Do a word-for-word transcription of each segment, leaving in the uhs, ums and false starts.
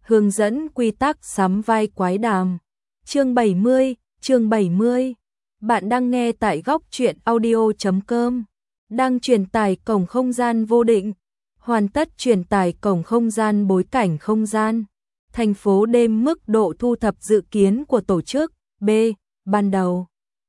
hướng dẫn quy tắc sắm vai quái đàm. Chương bảy mươi, chương bảy mươi. Bạn đang nghe tại góc truyện audio chấm com. Đang truyền tải cổng không gian vô định. Hoàn tất truyền tải cổng không gian bối cảnh không gian. Thành phố đêm mức độ thu thập dự kiến của tổ chức. B. Ban đầu.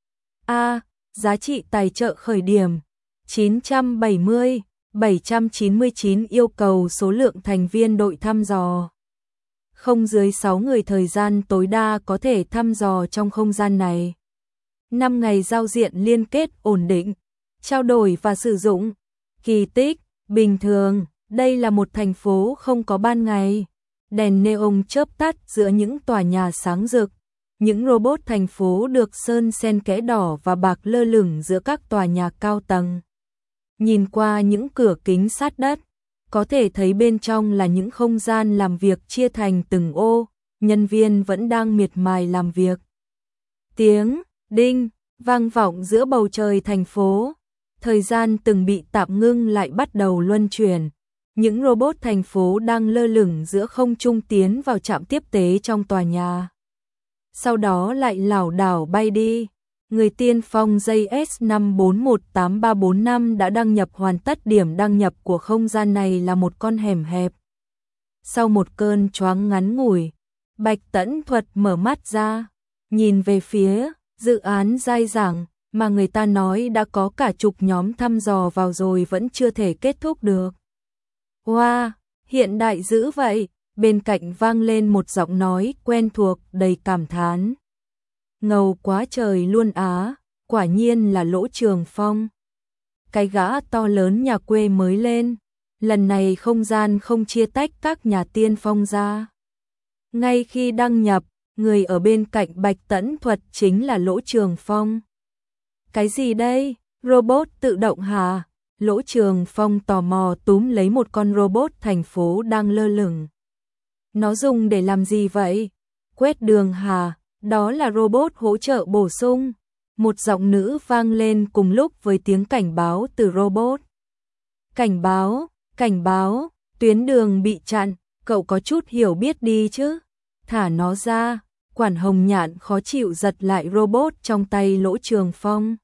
A. Giá trị tài trợ khởi điểm chín trăm bảy mươi, bảy trăm chín mươi chín. Yêu cầu số lượng thành viên đội thăm dò không dưới sáu người, thời gian tối đa có thể thăm dò trong không gian này. năm ngày giao diện liên kết ổn định, trao đổi và sử dụng. Kỳ tích, bình thường, đây là một thành phố không có ban ngày. Đèn neon chớp tắt giữa những tòa nhà sáng rực. Những robot thành phố được sơn xen kẽ đỏ và bạc lơ lửng giữa các tòa nhà cao tầng. Nhìn qua những cửa kính sát đất, có thể thấy bên trong là những không gian làm việc chia thành từng ô, nhân viên vẫn đang miệt mài làm việc. Tiếng đinh vang vọng giữa bầu trời thành phố. Thời gian từng bị tạm ngưng lại bắt đầu luân chuyển. Những robot thành phố đang lơ lửng giữa không trung tiến vào trạm tiếp tế trong tòa nhà. Sau đó lại lảo đảo bay đi. Người tiên phong J S năm bốn một tám ba bốn năm đã đăng nhập hoàn tất. Điểm đăng nhập của không gian này là một con hẻm hẹp. Sau một cơn choáng ngắn ngủi, Bạch Tẫn Thuật mở mắt ra, nhìn về phía dự án dai dẳng mà người ta nói đã có cả chục nhóm thăm dò vào rồi vẫn chưa thể kết thúc được. Wow, hiện đại dữ vậy. Bên cạnh vang lên một giọng nói quen thuộc đầy cảm thán. Ngầu quá trời luôn á, quả nhiên là Lỗ Trường Phong. Cái gã to lớn nhà quê mới lên, lần này không gian không chia tách các nhà tiên phong ra. Ngay khi đăng nhập, người ở bên cạnh Bạch Tẫn Thuật chính là Lỗ Trường Phong. Cái gì đây? Robot tự động hả? Lỗ Trường Phong tò mò túm lấy một con robot thành phố đang lơ lửng. Nó dùng để làm gì vậy? Quét đường hả? Đó là robot hỗ trợ bổ sung. Một giọng nữ vang lên cùng lúc với tiếng cảnh báo từ robot. Cảnh báo, cảnh báo, tuyến đường bị chặn, cậu có chút hiểu biết đi chứ. Thả nó ra. Quản Hồng Nhạn khó chịu giật lại robot trong tay Lỗ Trường Phong.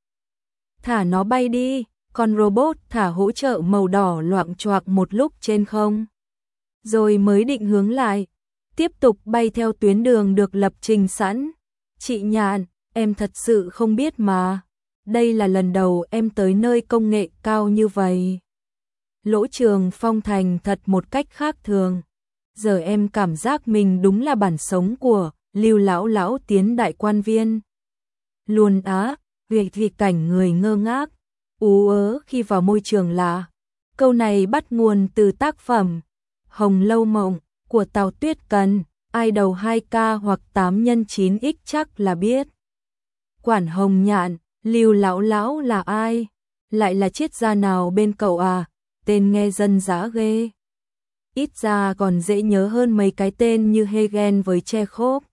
Thả nó bay đi. Con robot thả hỗ trợ màu đỏ loạng choạng một lúc trên không, rồi mới định hướng lại, tiếp tục bay theo tuyến đường được lập trình sẵn. Chị Nhạn, em thật sự không biết mà. Đây là lần đầu em tới nơi công nghệ cao như vậy. Lỗ Trường Phong thành thật một cách khác thường. Giờ em cảm giác mình đúng là bản sống của Lưu lão lão tiến đại quan viên. Luôn á, việc vì cảnh người ngơ ngác, ú ớ khi vào môi trường lạ. Câu này bắt nguồn từ tác phẩm Hồng Lâu Mộng của Tào Tuyết Cần, ai đầu hai K hoặc tám nhân chín x chắc là biết. Quản Hồng Nhạn, Lưu lão lão là ai? Lại là triết gia nào bên cậu à? Tên nghe dân dã ghê. Ít ra còn dễ nhớ hơn mấy cái tên như Hegel với Chekhov.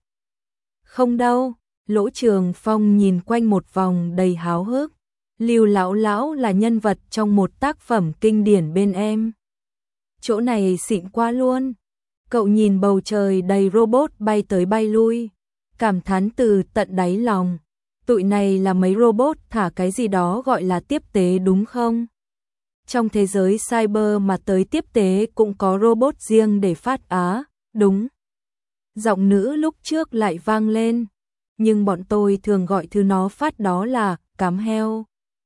Không đâu, Lỗ Trường Phong nhìn quanh một vòng đầy háo hức. Lưu lão lão là nhân vật trong một tác phẩm kinh điển bên em. Chỗ này xịn quá luôn. Cậu nhìn bầu trời đầy robot bay tới bay lui, cảm thán từ tận đáy lòng. Tụi này là mấy robot thả cái gì đó gọi là tiếp tế đúng không? Trong thế giới cyber mà tới tiếp tế cũng có robot riêng để phát á, đúng. Giọng nữ lúc trước lại vang lên, nhưng bọn tôi thường gọi thứ nó phát đó là cám heo.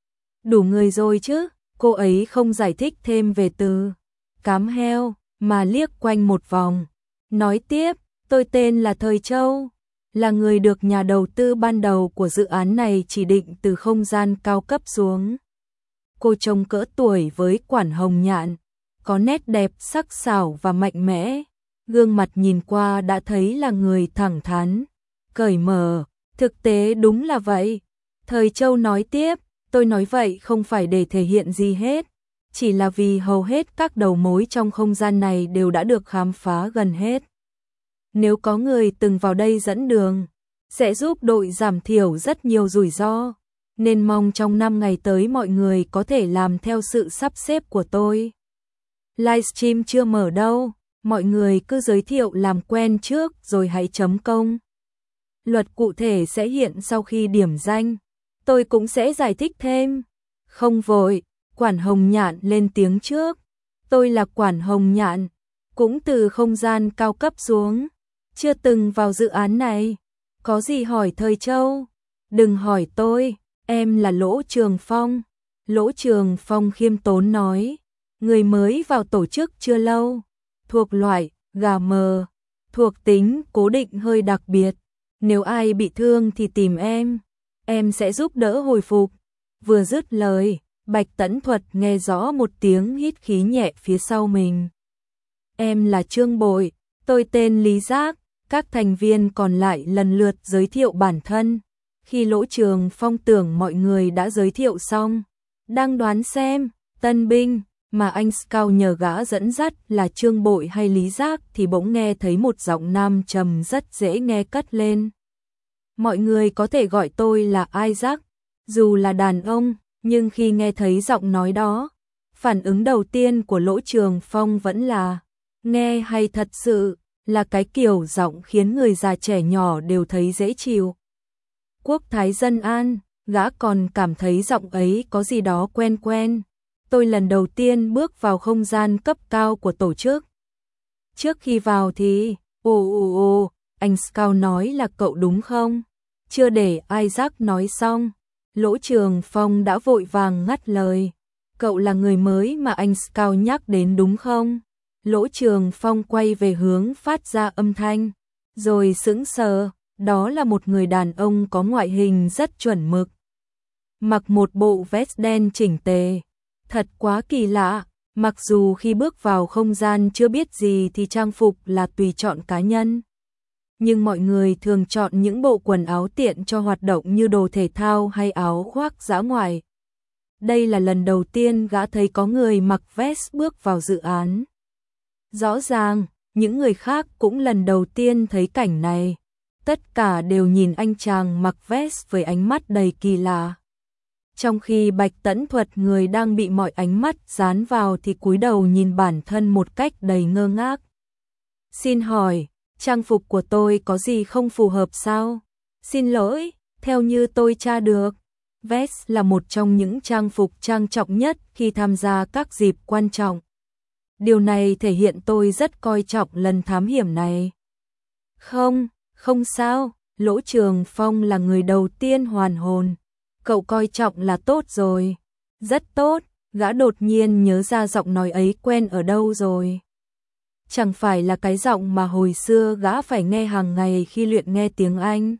Đủ người rồi chứ, cô ấy không giải thích thêm về từ cám heo, mà liếc quanh một vòng. Nói tiếp, tôi tên là Thời Châu, là người được nhà đầu tư ban đầu của dự án này chỉ định từ không gian cao cấp xuống. Cô trông cỡ tuổi với Quản Hồng Nhạn, có nét đẹp sắc sảo và mạnh mẽ. Gương mặt nhìn qua đã thấy là người thẳng thắn, cởi mở, thực tế đúng là vậy. Thời Châu nói tiếp, tôi nói vậy không phải để thể hiện gì hết, chỉ là vì hầu hết các đầu mối trong không gian này đều đã được khám phá gần hết. Nếu có người từng vào đây dẫn đường, sẽ giúp đội giảm thiểu rất nhiều rủi ro, nên mong trong năm ngày tới mọi người có thể làm theo sự sắp xếp của tôi. Livestream chưa mở đâu, mọi người cứ giới thiệu làm quen trước rồi hãy chấm công. Luật cụ thể sẽ hiện sau khi điểm danh. Tôi cũng sẽ giải thích thêm. Không vội, Quản Hồng Nhạn lên tiếng trước. Tôi là Quản Hồng Nhạn, cũng từ không gian cao cấp xuống. Chưa từng vào dự án này. Có gì hỏi Thời Châu. Đừng hỏi tôi, em là Lỗ Trường Phong. Lỗ Trường Phong khiêm tốn nói. Người mới vào tổ chức chưa lâu. Thuộc loại, gà mờ. Thuộc tính, cố định hơi đặc biệt. Nếu ai bị thương thì tìm em. Em sẽ giúp đỡ hồi phục. Vừa dứt lời, Bạch Tẫn Thuật nghe rõ một tiếng hít khí nhẹ phía sau mình. Em là Trương Bội, tôi tên Lý Giác. Các thành viên còn lại lần lượt giới thiệu bản thân. Khi Lỗ Trường Phong tưởng mọi người đã giới thiệu xong, đang đoán xem, tân binh mà anh Scout nhờ gã dẫn dắt là Trương Bội hay Lý Giác thì bỗng nghe thấy một giọng nam trầm rất dễ nghe cất lên. Mọi người có thể gọi tôi là Isaac, dù là đàn ông, nhưng khi nghe thấy giọng nói đó, phản ứng đầu tiên của Lỗ Trường Phong vẫn là, nghe hay thật sự, là cái kiểu giọng khiến người già trẻ nhỏ đều thấy dễ chịu. Quốc thái dân an, gã còn cảm thấy giọng ấy có gì đó quen quen. Tôi lần đầu tiên bước vào không gian cấp cao của tổ chức. Trước khi vào thì, ồ ồ ồ, anh Scout nói là cậu đúng không? Chưa để Isaac nói xong, Lỗ Trường Phong đã vội vàng ngắt lời. Cậu là người mới mà anh Scout nhắc đến đúng không? Lỗ Trường Phong quay về hướng phát ra âm thanh, rồi sững sờ, đó là một người đàn ông có ngoại hình rất chuẩn mực. Mặc một bộ vest đen chỉnh tề. Thật quá kỳ lạ, mặc dù khi bước vào không gian chưa biết gì thì trang phục là tùy chọn cá nhân. Nhưng mọi người thường chọn những bộ quần áo tiện cho hoạt động như đồ thể thao hay áo khoác dã ngoại. Đây là lần đầu tiên gã thấy có người mặc vest bước vào dự án. Rõ ràng, những người khác cũng lần đầu tiên thấy cảnh này. Tất cả đều nhìn anh chàng mặc vest với ánh mắt đầy kỳ lạ. Trong khi Bạch Tẫn Thuật người đang bị mọi ánh mắt dán vào thì cúi đầu nhìn bản thân một cách đầy ngơ ngác. Xin hỏi, trang phục của tôi có gì không phù hợp sao? Xin lỗi, theo như tôi tra được, vest là một trong những trang phục trang trọng nhất khi tham gia các dịp quan trọng. Điều này thể hiện tôi rất coi trọng lần thám hiểm này. Không, không sao, Lỗ Trường Phong là người đầu tiên hoàn hồn. Cậu coi trọng là tốt rồi. Rất tốt, gã đột nhiên nhớ ra giọng nói ấy quen ở đâu rồi. Chẳng phải là cái giọng mà hồi xưa gã phải nghe hàng ngày khi luyện nghe tiếng Anh.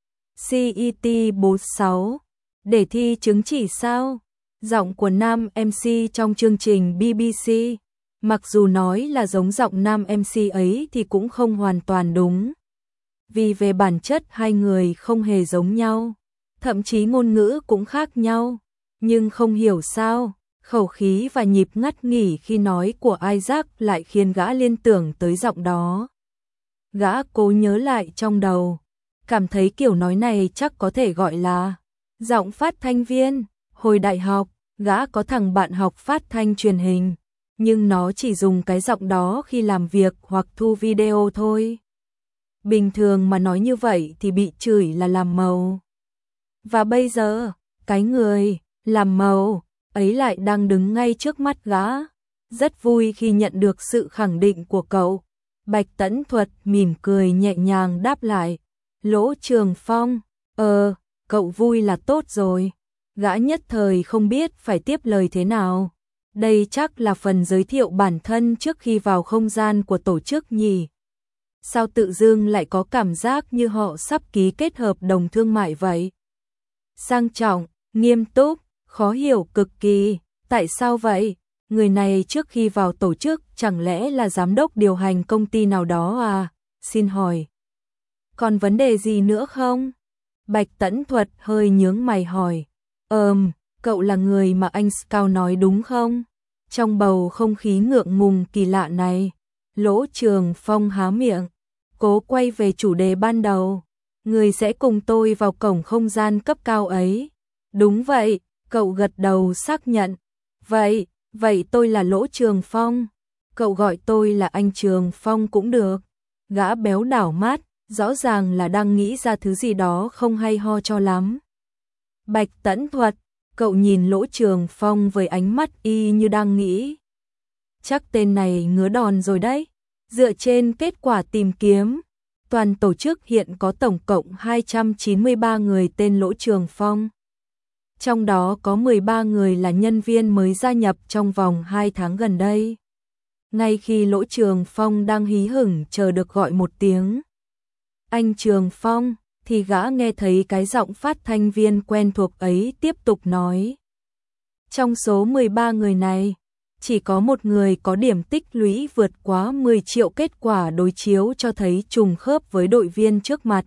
xê e tê bốn mươi sáu, để thi chứng chỉ sao? Giọng của nam em xê trong chương trình bê bê xê. Mặc dù nói là giống giọng nam em xê ấy thì cũng không hoàn toàn đúng. Vì về bản chất hai người không hề giống nhau. Thậm chí ngôn ngữ cũng khác nhau, nhưng không hiểu sao, khẩu khí và nhịp ngắt nghỉ khi nói của Isaac lại khiến gã liên tưởng tới giọng đó. Gã cố nhớ lại trong đầu, cảm thấy kiểu nói này chắc có thể gọi là giọng phát thanh viên. Hồi đại học, gã có thằng bạn học phát thanh truyền hình, nhưng nó chỉ dùng cái giọng đó khi làm việc hoặc thu video thôi. Bình thường mà nói như vậy thì bị chửi là làm màu. Và bây giờ, cái người làm màu ấy lại đang đứng ngay trước mắt gã. Rất vui khi nhận được sự khẳng định của cậu. Bạch Tẫn Thuật mỉm cười nhẹ nhàng đáp lại. Lỗ Trường Phong, ờ, cậu vui là tốt rồi. Gã nhất thời không biết phải tiếp lời thế nào. Đây chắc là phần giới thiệu bản thân trước khi vào không gian của tổ chức nhỉ. Sao tự dưng lại có cảm giác như họ sắp ký kết hợp đồng thương mại vậy? Sang trọng, nghiêm túc, khó hiểu cực kỳ. Tại sao vậy? Người này trước khi vào tổ chức chẳng lẽ là giám đốc điều hành công ty nào đó à? Xin hỏi. Còn vấn đề gì nữa không? Bạch Tẫn Thuật hơi nhướng mày hỏi. Ờm, cậu là người mà anh Scout nói đúng không? Trong bầu không khí ngượng ngùng kỳ lạ này, Lỗ Trường Phong há miệng, cố quay về chủ đề ban đầu. Người sẽ cùng tôi vào cổng không gian cấp cao ấy. Đúng vậy, cậu gật đầu xác nhận. Vậy, vậy tôi là Lỗ Trường Phong. Cậu gọi tôi là anh Trường Phong cũng được. Gã béo đảo mắt, rõ ràng là đang nghĩ ra thứ gì đó không hay ho cho lắm. Bạch Tẫn Thuật, cậu nhìn Lỗ Trường Phong với ánh mắt y như đang nghĩ. Chắc tên này ngứa đòn rồi đấy. Dựa trên kết quả tìm kiếm, toàn tổ chức hiện có tổng cộng hai trăm chín mươi ba người tên Lỗ Trường Phong. Trong đó có mười ba người là nhân viên mới gia nhập trong vòng hai tháng gần đây. Ngay khi Lỗ Trường Phong đang hí hửng chờ được gọi một tiếng anh Trường Phong, thì gã nghe thấy cái giọng phát thanh viên quen thuộc ấy tiếp tục nói. Trong số mười ba người này, chỉ có một người có điểm tích lũy vượt quá mười triệu, kết quả đối chiếu cho thấy trùng khớp với đội viên trước mặt.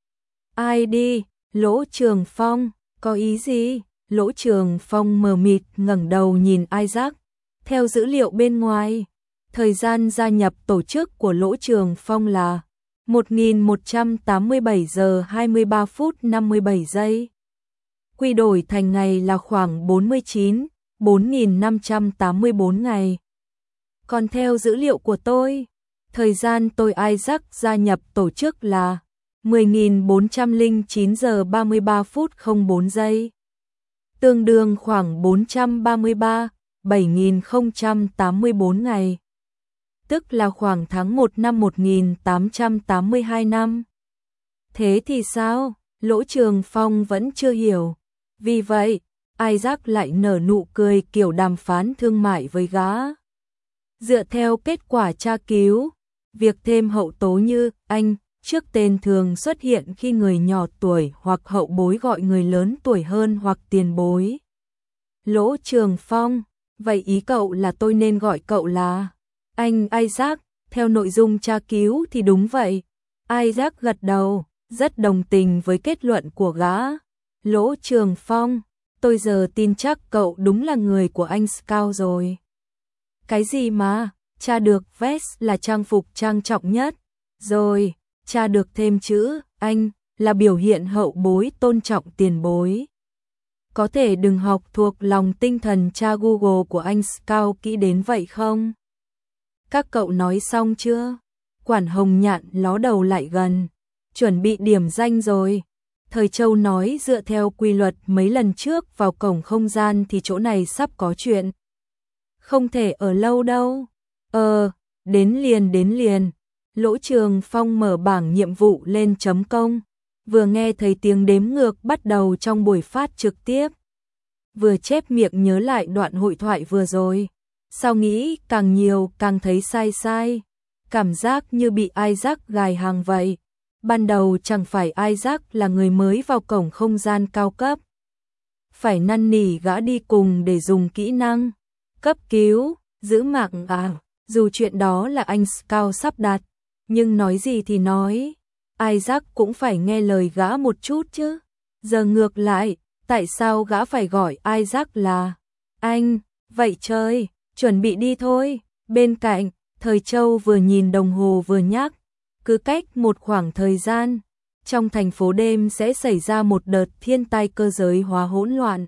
Ai đi? Lỗ Trường Phong, có ý gì? Lỗ Trường Phong mờ mịt ngẩng đầu nhìn Isaac. Theo dữ liệu bên ngoài, thời gian gia nhập tổ chức của Lỗ Trường Phong là một nghìn một trăm tám mươi bảy giờ hai mươi ba phút năm mươi bảy giây. Quy đổi thành ngày là khoảng bốn mươi chín, bốn nghìn năm trăm tám mươi bốn ngày. Còn theo dữ liệu của tôi, thời gian tôi Isaac gia nhập tổ chức là mười nghìn bốn trăm lẻ chín giờ ba mươi ba phút không bốn giây. Tương đương khoảng bốn trăm ba mươi ba, bảy nghìn không trăm tám mươi bốn ngày. Tức là khoảng tháng một năm một nghìn tám trăm tám mươi hai năm. Thế thì sao? Lỗ Trường Phong vẫn chưa hiểu. Vì vậy, Isaac lại nở nụ cười kiểu đàm phán thương mại với gã. Dựa theo kết quả tra cứu, việc thêm hậu tố như anh trước tên thường xuất hiện khi người nhỏ tuổi hoặc hậu bối gọi người lớn tuổi hơn hoặc tiền bối. Lỗ Trường Phong, vậy ý cậu là tôi nên gọi cậu là anh Isaac, theo nội dung tra cứu thì đúng vậy. Isaac gật đầu, rất đồng tình với kết luận của gã. Lỗ Trường Phong, tôi giờ tin chắc cậu đúng là người của anh Scout rồi. Cái gì mà, tra được vest là trang phục trang trọng nhất. Rồi, tra được thêm chữ anh là biểu hiện hậu bối tôn trọng tiền bối. Có thể đừng học thuộc lòng tinh thần tra Google của anh Scout kỹ đến vậy không? Các cậu nói xong chưa? Quản Hồng Nhạn ló đầu lại gần. Chuẩn bị điểm danh rồi. Thời Châu nói dựa theo quy luật mấy lần trước vào cổng không gian thì chỗ này sắp có chuyện. Không thể ở lâu đâu. Ờ, đến liền đến liền. Lỗ Trường Phong mở bảng nhiệm vụ lên chấm công. Vừa nghe thấy tiếng đếm ngược bắt đầu trong buổi phát trực tiếp. Vừa chép miệng nhớ lại đoạn hội thoại vừa rồi. Sao nghĩ càng nhiều càng thấy sai sai. Cảm giác như bị Isaac gài hàng vậy. Ban đầu chẳng phải Isaac là người mới vào cổng không gian cao cấp. Phải năn nỉ gã đi cùng để dùng kỹ năng cấp cứu, giữ mạng à. Dù chuyện đó là anh Scout sắp đặt, nhưng nói gì thì nói, Isaac cũng phải nghe lời gã một chút chứ. Giờ ngược lại, tại sao gã phải gọi Isaac là anh? Vậy chơi, chuẩn bị đi thôi. Bên cạnh, Thời Châu vừa nhìn đồng hồ vừa nhắc, cứ cách một khoảng thời gian, trong thành phố đêm sẽ xảy ra một đợt thiên tai cơ giới hóa hỗn loạn.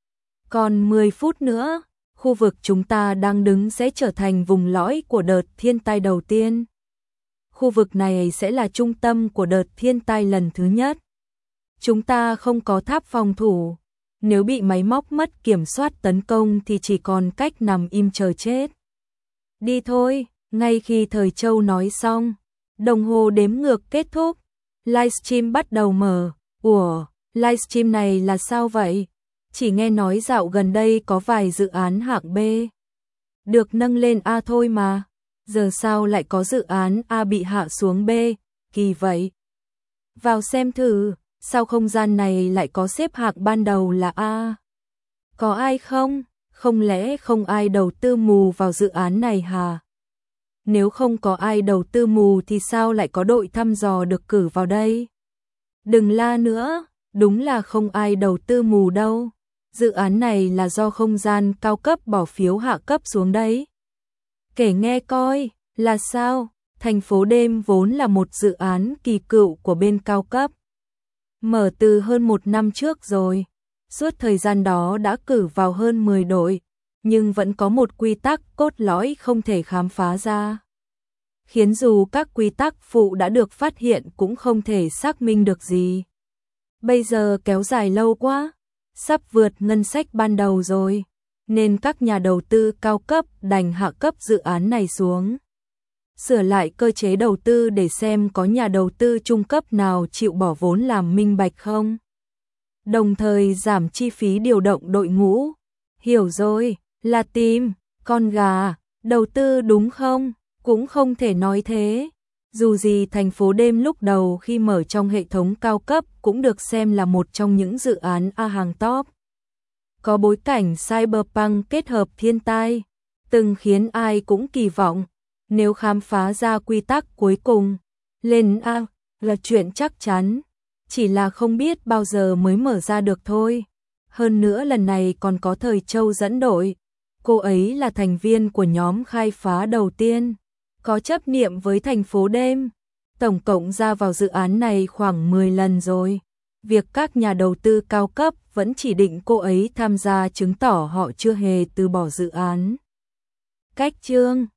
Còn mười phút nữa, khu vực chúng ta đang đứng sẽ trở thành vùng lõi của đợt thiên tai đầu tiên. Khu vực này sẽ là trung tâm của đợt thiên tai lần thứ nhất. Chúng ta không có tháp phòng thủ. Nếu bị máy móc mất kiểm soát tấn công thì chỉ còn cách nằm im chờ chết. Đi thôi, ngay khi Thời Châu nói xong, đồng hồ đếm ngược kết thúc. Livestream bắt đầu mở. Ủa, livestream này là sao vậy? Chỉ nghe nói dạo gần đây có vài dự án hạng B được nâng lên A thôi mà. Giờ sao lại có dự án A bị hạ xuống B? Kỳ vậy. Vào xem thử, sao không gian này lại có xếp hạng ban đầu là A? Có ai không? Không lẽ không ai đầu tư mù vào dự án này hả? Nếu không có ai đầu tư mù thì sao lại có đội thăm dò được cử vào đây? Đừng la nữa, đúng là không ai đầu tư mù đâu. Dự án này là do không gian cao cấp bỏ phiếu hạ cấp xuống đấy. Kể nghe coi, là sao? Thành phố đêm vốn là một dự án kỳ cựu của bên cao cấp. Mở từ hơn một năm trước rồi. Suốt thời gian đó đã cử vào hơn mười đội. nhưng vẫn có một quy tắc cốt lõi không thể khám phá ra, khiến dù các quy tắc phụ đã được phát hiện cũng không thể xác minh được gì. Bây giờ kéo dài lâu quá, sắp vượt ngân sách ban đầu rồi, nên các nhà đầu tư cao cấp đành hạ cấp dự án này xuống. Sửa lại cơ chế đầu tư để xem có nhà đầu tư trung cấp nào chịu bỏ vốn làm minh bạch không. Đồng thời giảm chi phí điều động đội ngũ. Hiểu rồi, là tìm con gà, đầu tư đúng không? Cũng không thể nói thế. Dù gì thành phố đêm lúc đầu khi mở trong hệ thống cao cấp cũng được xem là một trong những dự án A hàng top. Có bối cảnh cyberpunk kết hợp thiên tai, từng khiến ai cũng kỳ vọng. Nếu khám phá ra quy tắc cuối cùng, lên A là chuyện chắc chắn, chỉ là không biết bao giờ mới mở ra được thôi. Hơn nữa lần này còn có Thời Châu dẫn đội, cô ấy là thành viên của nhóm khai phá đầu tiên, có chấp niệm với thành phố đêm. Tổng cộng ra vào dự án này khoảng mười lần rồi. Việc các nhà đầu tư cao cấp vẫn chỉ định cô ấy tham gia chứng tỏ họ chưa hề từ bỏ dự án. Cách chương